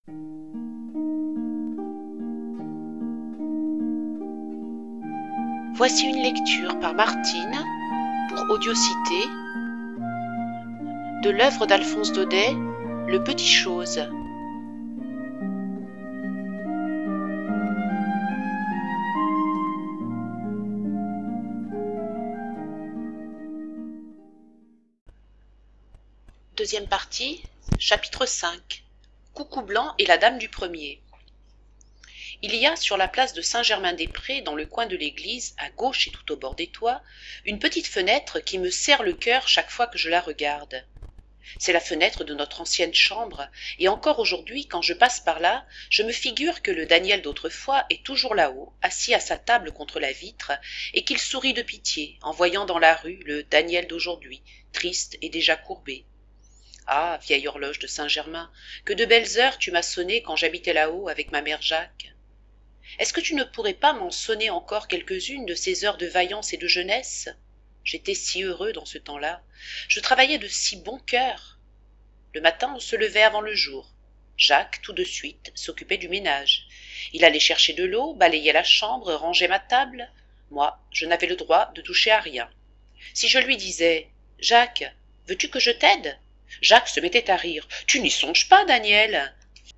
Voici une lecture par Martine pour Audiocité de l'œuvre d'Alphonse Daudet, Le Petit Chose. Deuxième partie, chapitre 5. Coucou Blanc et la dame du premier. Il y a sur la place de Saint-Germain-des-Prés, dans le coin de l'église, à gauche et tout au bord des toits, une petite fenêtre qui me serre le cœur chaque fois que je la regarde. C'est la fenêtre de notre ancienne chambre, et encore aujourd'hui, quand je passe par là, je me figure que le Daniel d'autrefois est toujours là-haut, assis à sa table contre la vitre, et qu'il sourit de pitié en voyant dans la rue le Daniel d'aujourd'hui, triste et déjà courbé. Ah, vieille horloge de Saint-Germain, que de belles heures tu m'as sonné quand j'habitais là-haut avec ma mère Jacques. Est-ce que tu ne pourrais pas m'en sonner encore quelques-unes de ces heures de vaillance et de jeunesse? J'étais si heureux dans ce temps-là. Je travaillais de si bon cœur. Le matin, on se levait avant le jour. Jacques, tout de suite, s'occupait du ménage. Il allait chercher de l'eau, balayait la chambre, rangeait ma table. Moi, je n'avais le droit de toucher à rien. Si je lui disais « Jacques, veux-tu que je t'aide ?» Jacques se mettait à rire. « Tu n'y songes pas, Daniel !»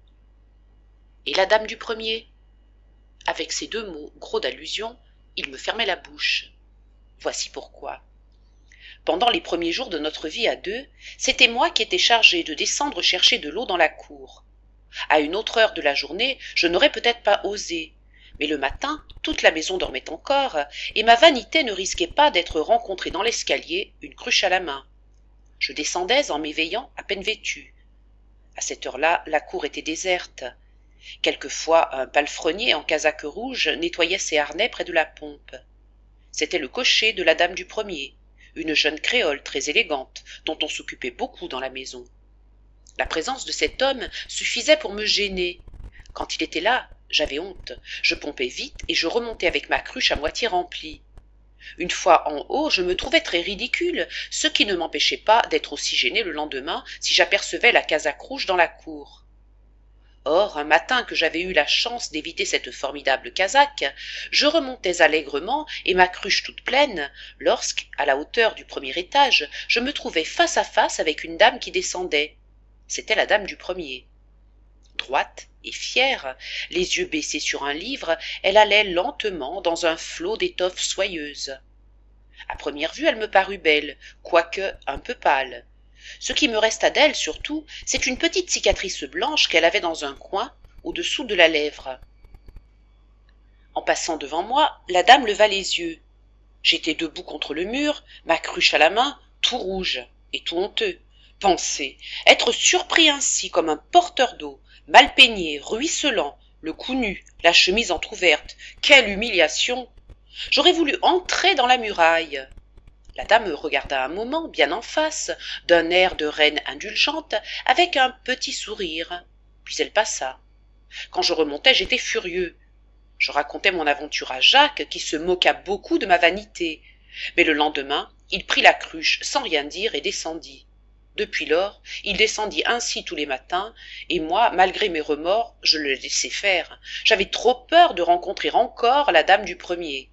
Et la dame du premier? Avec ces deux mots, gros d'allusion, il me fermait la bouche. Voici pourquoi. Pendant les premiers jours de notre vie à deux, c'était moi qui étais chargé de descendre chercher de l'eau dans la cour. À une autre heure de la journée, je n'aurais peut-être pas osé, mais le matin, toute la maison dormait encore, et ma vanité ne risquait pas d'être rencontrée dans l'escalier, une cruche à la main. Je descendais en m'éveillant à peine vêtu. À cette heure-là, la cour était déserte. Quelquefois, un palefrenier en casaque rouge nettoyait ses harnais près de la pompe. C'était le cocher de la dame du premier, une jeune créole très élégante, dont on s'occupait beaucoup dans la maison. La présence de cet homme suffisait pour me gêner. Quand il était là, j'avais honte. Je pompais vite et je remontais avec ma cruche à moitié remplie. Une fois en haut, je me trouvais très ridicule, ce qui ne m'empêchait pas d'être aussi gêné le lendemain si j'apercevais la casaque rouge dans la cour. Or, un matin que j'avais eu la chance d'éviter cette formidable casaque, je remontais allègrement et ma cruche toute pleine, lorsque, à la hauteur du premier étage, je me trouvai face à face avec une dame qui descendait. C'était la dame du premier. Droite et fière, les yeux baissés sur un livre, elle allait lentement dans un flot d'étoffes soyeuses. À première vue, elle me parut belle, quoique un peu pâle. Ce qui me resta d'elle, surtout, c'est une petite cicatrice blanche qu'elle avait dans un coin, au-dessous de la lèvre. En passant devant moi, la dame leva les yeux. J'étais debout contre le mur, ma cruche à la main, tout rouge et tout honteux. Pensez, être surpris ainsi comme un porteur d'eau, mal peigné, ruisselant, le cou nu, la chemise entr'ouverte, quelle humiliation! J'aurais voulu entrer dans la muraille. La dame me regarda un moment, bien en face, d'un air de reine indulgente, avec un petit sourire. Puis elle passa. Quand je remontais, j'étais furieux. Je racontais mon aventure à Jacques, qui se moqua beaucoup de ma vanité. Mais le lendemain, il prit la cruche sans rien dire et descendit. Depuis lors, il descendit ainsi tous les matins, et moi, malgré mes remords, je le laissai faire. J'avais trop peur de rencontrer encore la dame du premier.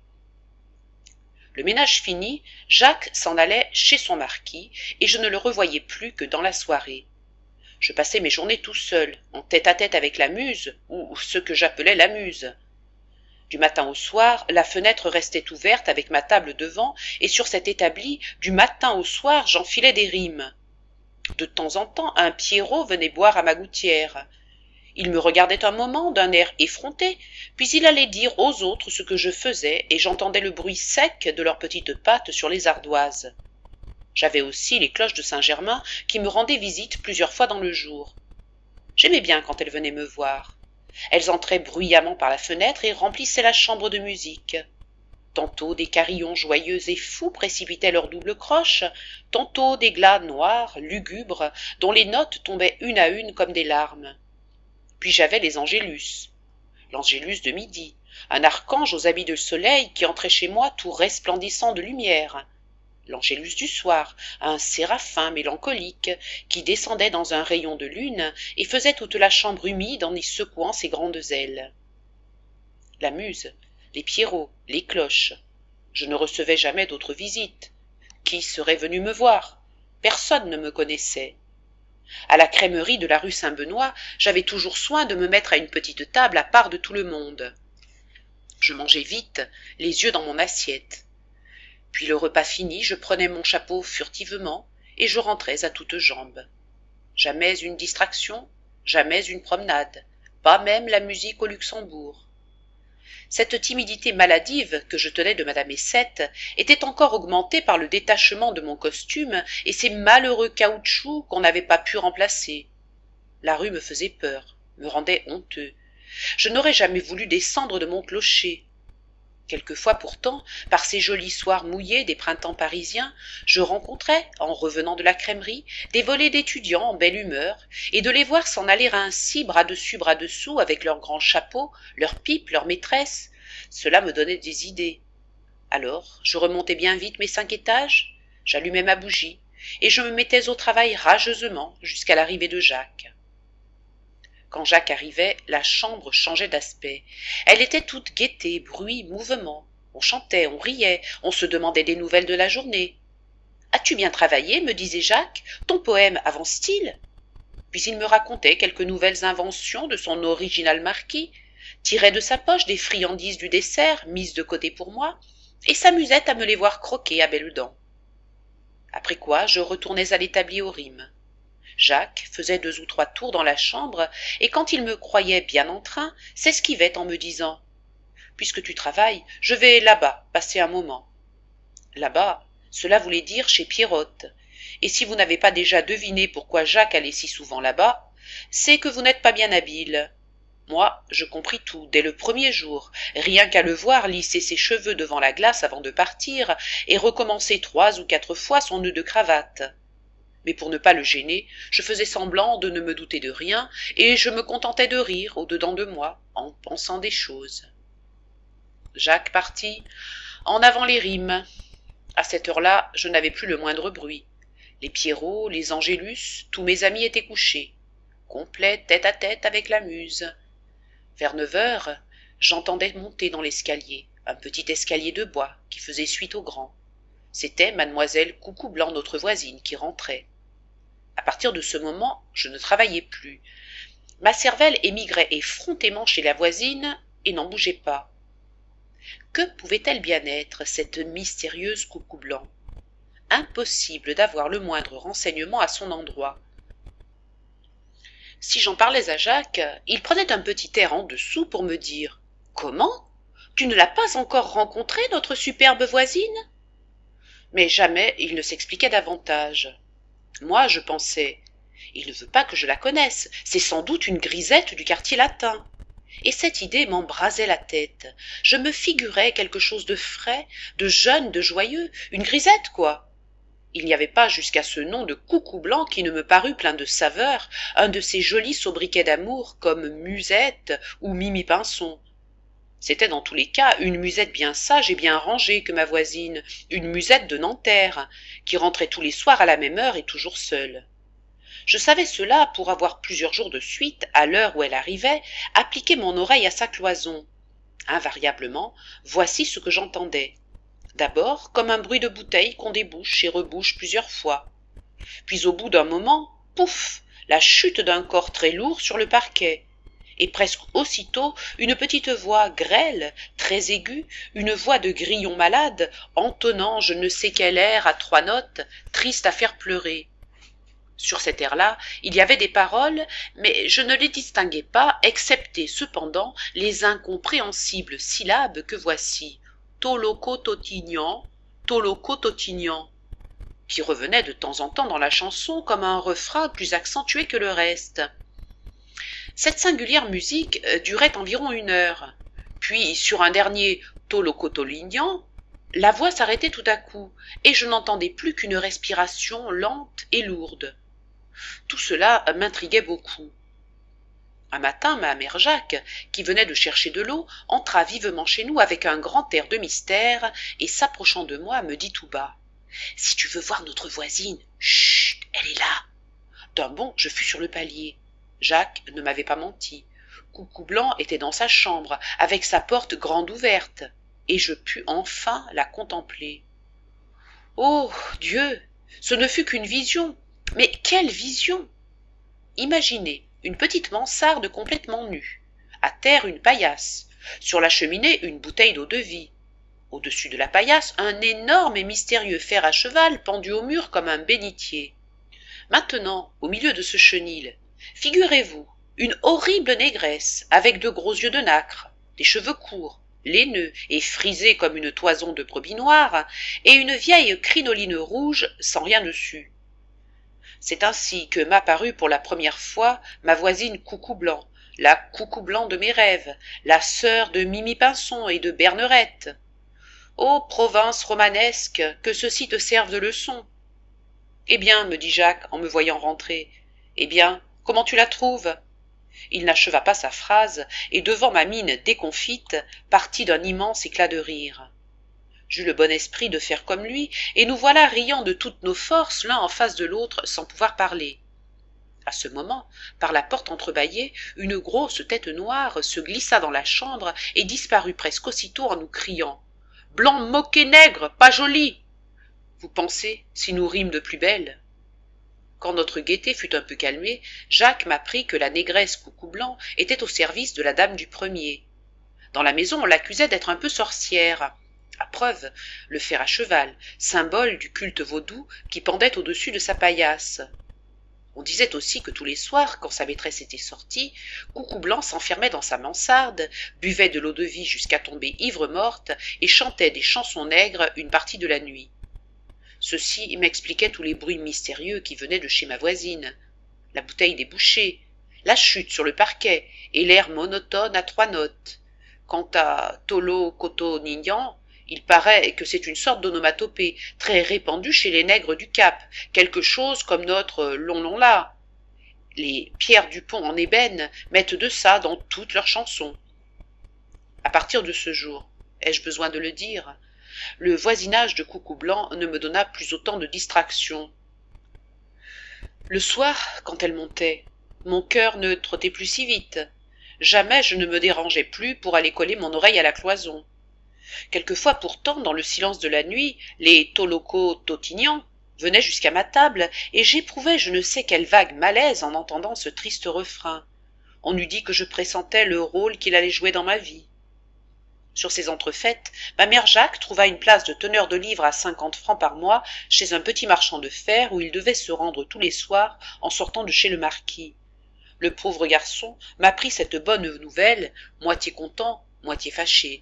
Le ménage fini, Jacques s'en allait chez son marquis, et je ne le revoyais plus que dans la soirée. Je passais mes journées tout seul, en tête-à-tête avec la muse, ou ce que j'appelais la muse. Du matin au soir, la fenêtre restait ouverte avec ma table devant, et sur cet établi, du matin au soir, j'enfilais des rimes. De temps en temps, un Pierrot venait boire à ma gouttière. Il me regardait un moment d'un air effronté, puis il allait dire aux autres ce que je faisais, et j'entendais le bruit sec de leurs petites pattes sur les ardoises. J'avais aussi les cloches de Saint-Germain qui me rendaient visite plusieurs fois dans le jour. J'aimais bien quand elles venaient me voir. Elles entraient bruyamment par la fenêtre et remplissaient la chambre de musique. Tantôt des carillons joyeux et fous précipitaient leurs doubles croches, tantôt des glas noirs, lugubres, dont les notes tombaient une à une comme des larmes. Puis j'avais les angélus. L'angélus de midi, un archange aux habits de soleil qui entrait chez moi tout resplendissant de lumière. l'Angélus du soir, un séraphin mélancolique, qui descendait dans un rayon de lune et faisait toute la chambre humide en y secouant ses grandes ailes. La Muse, les Pierrots, les cloches. Je ne recevais jamais d'autres visites. Qui serait venu me voir? Personne ne me connaissait. À la crèmerie de la rue Saint-Benoît, j'avais toujours soin de me mettre à une petite table à part de tout le monde. Je mangeais vite, les yeux dans mon assiette. Puis le repas fini, je prenais mon chapeau furtivement et je rentrais à toutes jambes. Jamais une distraction, jamais une promenade, pas même la musique au Luxembourg. Cette timidité maladive que je tenais de madame Essette était encore augmentée par le détachement de mon costume et ces malheureux caoutchoucs qu'on n'avait pas pu remplacer. La rue me faisait peur, me rendait honteux. Je n'aurais jamais voulu descendre de mon clocher. Quelquefois pourtant, par ces jolis soirs mouillés des printemps parisiens, je rencontrais, en revenant de la crèmerie, des volées d'étudiants en belle humeur, et de les voir s'en aller ainsi, bras dessus, bras dessous, avec leurs grands chapeaux, leurs pipes, leurs maîtresses, cela me donnait des idées. Alors, je remontais bien vite mes 5 étages, j'allumais ma bougie, et je me mettais au travail rageusement jusqu'à l'arrivée de Jacques. Quand Jacques arrivait, la chambre changeait d'aspect. Elle était toute gaieté, bruit, mouvement. On chantait, on riait, on se demandait des nouvelles de la journée. « As-tu bien travaillé ?» me disait Jacques. « Ton poème avance-t-il » Puis il me racontait quelques nouvelles inventions de son original marquis, tirait de sa poche des friandises du dessert, mises de côté pour moi, et s'amusait à me les voir croquer à belles dents. Après quoi, je retournais à l'établi aux rimes. Jacques faisait 2 ou 3 tours dans la chambre, et quand il me croyait bien en train, s'esquivait en me disant « Puisque tu travailles, je vais là-bas passer un moment. » Là-bas, cela voulait dire chez Pierrotte, et si vous n'avez pas déjà deviné pourquoi Jacques allait si souvent là-bas, c'est que vous n'êtes pas bien habile. Moi, je compris tout dès le premier jour, rien qu'à le voir lisser ses cheveux devant la glace avant de partir, et recommencer 3 ou 4 fois son nœud de cravate. Mais pour ne pas le gêner, je faisais semblant de ne me douter de rien, et je me contentais de rire au-dedans de moi, en pensant des choses. Jacques partit. En avant les rimes. À cette heure-là, je n'avais plus le moindre bruit. Les Pierrots, les Angélus, tous mes amis étaient couchés, complets tête à tête avec la Muse. Vers 9 heures, j'entendais monter dans l'escalier, un petit escalier de bois qui faisait suite au grand. C'était mademoiselle Coucou-Blanc, notre voisine, qui rentrait. À partir de ce moment, je ne travaillais plus. Ma cervelle émigrait effrontément chez la voisine et n'en bougeait pas. Que pouvait-elle bien être, cette mystérieuse Coucou-Blanc? Impossible d'avoir le moindre renseignement à son endroit. Si j'en parlais à Jacques, il prenait un petit air en dessous pour me dire « Comment? Tu ne l'as pas encore rencontrée, notre superbe voisine ?» Mais jamais il ne s'expliquait davantage. Moi, je pensais « Il ne veut pas que je la connaisse, c'est sans doute une grisette du quartier latin. » Et cette idée m'embrasait la tête. Je me figurais quelque chose de frais, de jeune, de joyeux, une grisette, quoi. Il n'y avait pas jusqu'à ce nom de Coucou-Blanc qui ne me parut plein de saveur, un de ces jolis sobriquets d'amour comme Musette ou Mimi Pinson. C'était dans tous les cas une musette bien sage et bien rangée que ma voisine, une musette de Nanterre, qui rentrait tous les soirs à la même heure et toujours seule. Je savais cela pour avoir plusieurs jours de suite, à l'heure où elle arrivait, appliqué mon oreille à sa cloison. Invariablement, voici ce que j'entendais. D'abord, comme un bruit de bouteille qu'on débouche et rebouche plusieurs fois. Puis au bout d'un moment, pouf, la chute d'un corps très lourd sur le parquet. Et presque aussitôt, une petite voix grêle, très aiguë, une voix de grillon malade, entonnant je ne sais quel air à 3 notes, triste à faire pleurer. Sur cet air-là, il y avait des paroles, mais je ne les distinguais pas, excepté cependant les incompréhensibles syllabes que voici. Toloco-totignan, Toloco-totignan, qui revenaient de temps en temps dans la chanson comme un refrain plus accentué que le reste. Cette singulière musique durait environ 1 heure. Puis, sur un dernier Toloco-tolignan, la voix s'arrêtait tout à coup, et je n'entendais plus qu'une respiration lente et lourde. Tout cela m'intriguait beaucoup. Un matin, ma mère Jacques, qui venait de chercher de l'eau, entra vivement chez nous avec un grand air de mystère et s'approchant de moi me dit tout bas « Si tu veux voir notre voisine, chut, elle est là !» D'un bond, je fus sur le palier. Jacques ne m'avait pas menti. Coucou Blanc était dans sa chambre, avec sa porte grande ouverte, et je pus enfin la contempler. Oh Dieu, ce ne fut qu'une vision, mais quelle vision! Imaginez une petite mansarde complètement nue, à terre une paillasse, sur la cheminée une bouteille d'eau-de-vie, au-dessus de la paillasse un énorme et mystérieux fer à cheval pendu au mur comme un bénitier. Maintenant, au milieu de ce chenil, figurez-vous une horrible négresse avec de gros yeux de nacre, des cheveux courts, laineux et frisés comme une toison de brebis noire, et une vieille crinoline rouge sans rien dessus. C'est ainsi que m'apparut pour la première fois ma voisine Coucou Blanc, la Coucou Blanc de mes rêves, la sœur de Mimi Pinson et de Bernerette. Ô province romanesque, que ceci te serve de leçon. Eh bien, me dit Jacques en me voyant rentrer, eh bien, comment tu la trouves? Il n'acheva pas sa phrase, et devant ma mine déconfite, partit d'un immense éclat de rire. J'eus le bon esprit de faire comme lui, et nous voilà riant de toutes nos forces l'un en face de l'autre sans pouvoir parler. À ce moment, par la porte entrebâillée, une grosse tête noire se glissa dans la chambre et disparut presque aussitôt en nous criant « Blanc moqué nègre, pas joli !» Vous pensez si nous rîmes de plus belle? Quand notre gaieté fut un peu calmée, Jacques m'apprit que la négresse Coucou Blanc était au service de la dame du premier. Dans la maison, on l'accusait d'être un peu sorcière. À preuve, le fer à cheval, symbole du culte vaudou qui pendait au-dessus de sa paillasse. On disait aussi que tous les soirs, quand sa maîtresse était sortie, Coucou Blanc s'enfermait dans sa mansarde, buvait de l'eau-de-vie jusqu'à tomber ivre-morte et chantait des chansons nègres une partie de la nuit. Ceci m'expliquait tous les bruits mystérieux qui venaient de chez ma voisine, la bouteille débouchée, la chute sur le parquet et l'air monotone à 3 notes. Quant à Tolo Koto Nignan, il paraît que c'est une sorte d'onomatopée très répandue chez les nègres du Cap, quelque chose comme notre long-long-là. Les Pierre Dupont en ébène mettent de ça dans toutes leurs chansons. À partir de ce jour, ai-je besoin de le dire, le voisinage de Coucou Blanc ne me donna plus autant de distraction. Le soir, quand elle montait, mon cœur ne trottait plus si vite. Jamais je ne me dérangeais plus pour aller coller mon oreille à la cloison. Quelquefois pourtant, dans le silence de la nuit, les Toloko Totignans venaient jusqu'à ma table, et j'éprouvais je ne sais quel vague malaise en entendant ce triste refrain. On eût dit que je pressentais le rôle qu'il allait jouer dans ma vie. Sur ces entrefaites, ma mère Jacques trouva une place de teneur de livres à 50 francs par mois chez un petit marchand de fer où il devait se rendre tous les soirs en sortant de chez le marquis. Le pauvre garçon m'apprit cette bonne nouvelle, moitié content, moitié fâché.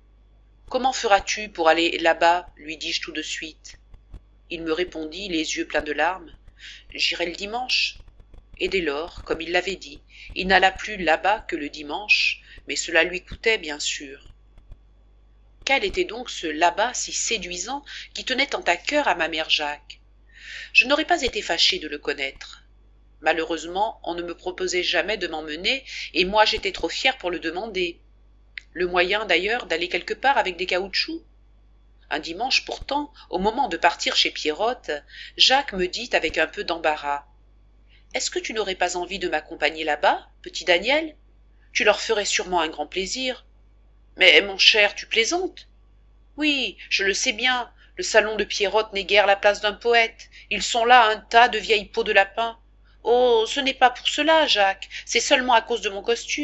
« Comment feras-tu pour aller là-bas » lui dis-je tout de suite. Il me répondit, les yeux pleins de larmes, « J'irai le dimanche. » Et dès lors, comme il l'avait dit, il n'alla plus là-bas que le dimanche, mais cela lui coûtait bien sûr. Quel était donc ce là-bas si séduisant qui tenait tant à cœur à ma mère Jacques? Je n'aurais pas été fâchée de le connaître. Malheureusement, on ne me proposait jamais de m'emmener, et moi j'étais trop fière pour le demander. Le moyen d'ailleurs d'aller quelque part avec des caoutchoucs. Un dimanche pourtant, au moment de partir chez Pierrotte, Jacques me dit avec un peu d'embarras. « Est-ce que tu n'aurais pas envie de m'accompagner là-bas, petit Daniel? Tu leur ferais sûrement un grand plaisir. » « Mais, mon cher, tu plaisantes? »« Oui, je le sais bien, le salon de Pierrotte n'est guère la place d'un poète. Ils sont là un tas de vieilles peaux de lapin. Oh, ce n'est pas pour cela, Jacques, c'est seulement à cause de mon costume. »«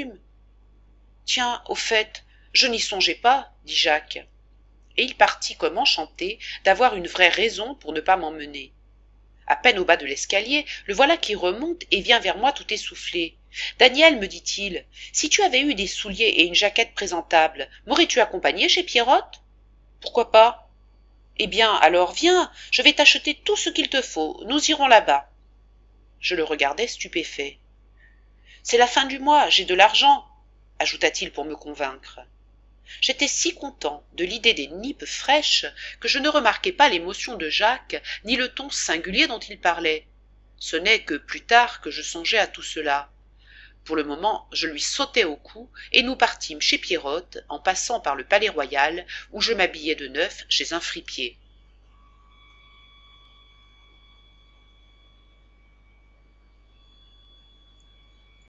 Tiens, au fait, je n'y songeais pas, dit Jacques. Et il partit comme enchanté d'avoir une vraie raison pour ne pas m'emmener. À peine au bas de l'escalier, le voilà qui remonte et vient vers moi tout essoufflé. « Daniel, me dit-il, si tu avais eu des souliers et une jaquette présentable, m'aurais-tu accompagné chez Pierrotte? »« Pourquoi pas? »« Eh bien, alors viens, je vais t'acheter tout ce qu'il te faut, nous irons là-bas. » Je le regardais stupéfait. « C'est la fin du mois, j'ai de l'argent, » ajouta-t-il pour me convaincre. J'étais si content de l'idée des nippes fraîches que je ne remarquai pas l'émotion de Jacques ni le ton singulier dont il parlait. Ce n'est que plus tard que je songeai à tout cela. Pour le moment, je lui sautai au cou et nous partîmes chez Pierrotte en passant par le Palais-Royal où je m'habillai de neuf chez un fripier.